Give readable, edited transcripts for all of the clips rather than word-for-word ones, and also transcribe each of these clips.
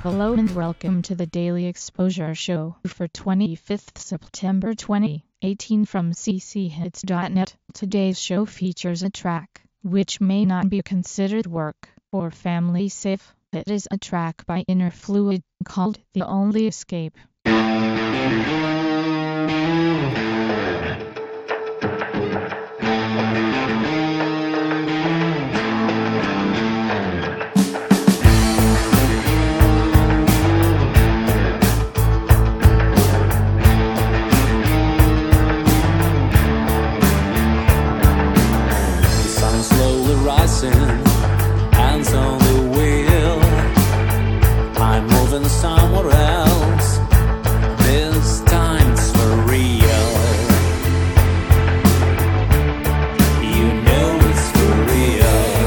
Hello and welcome to the Daily Exposure Show for 25th September 2018 from cchits.net. Today's show features a track which may not be considered work or family safe. It is a track by Inner Fluid called The Only Escape. Hands on the wheel, I'm moving somewhere else. This time it's for real. You know it's for real.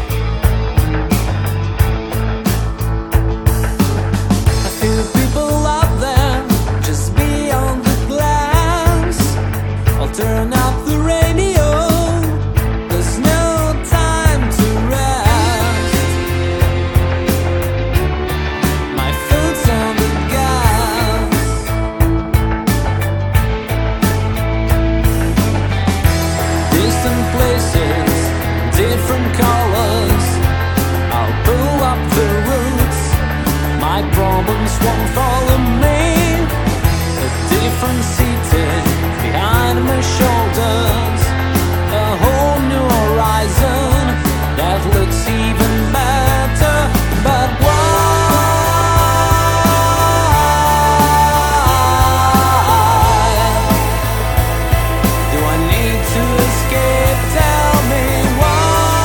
I feel people out there just beyond the glance. I'll turn up the radio. Different colors, I'll pull up the roots. My problems won't follow me. A different city behind my shoulders. A whole new horizon that looks even better. But why do I need to escape? Tell me why.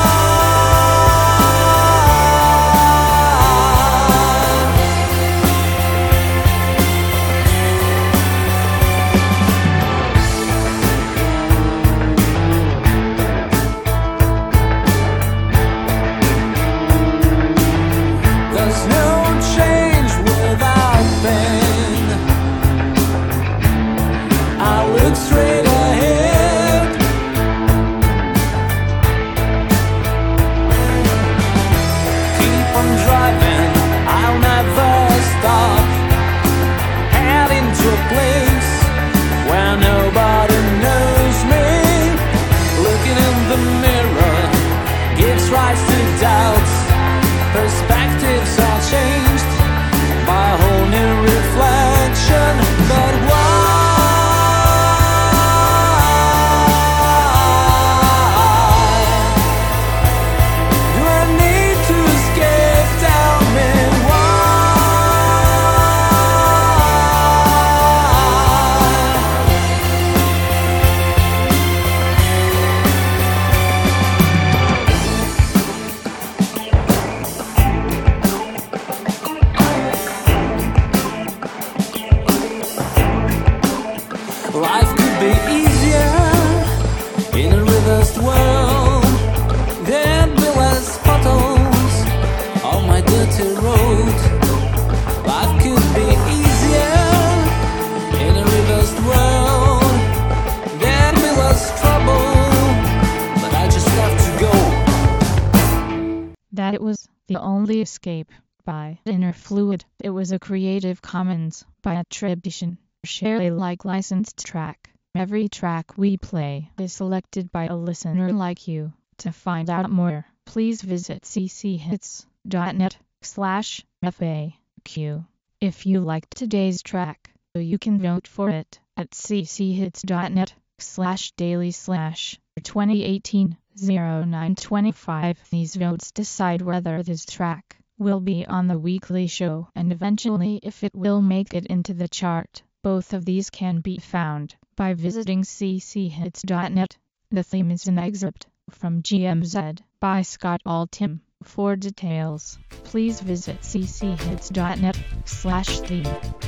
Straight ahead, keep on driving, I'll never stop. Heading to a place where nobody knows me. Looking in the mirror gives rise to doubts. Perspectives are changed by a whole new reflection. But why? Life could be easier in a reversed world. There'd be less potholes on my dirty road. Life could be easier in a reversed world. There'd be less trouble, but I just have to go. That was The Only Escape by Inner Fluid. It was a Creative Commons by attribution. Share Alike licensed track. Every track we play is selected by a listener like you. To find out more, please visit cchits.net/FAQ. If you liked today's track, you can vote for it at cchits.net/daily/2018-0925. These votes decide whether this track will be on the weekly show and eventually if it will make it into the chart. Both of these can be found by visiting cchits.net. The theme is an excerpt from GMZ by Scott Altham. For details, please visit cchits.net/theme.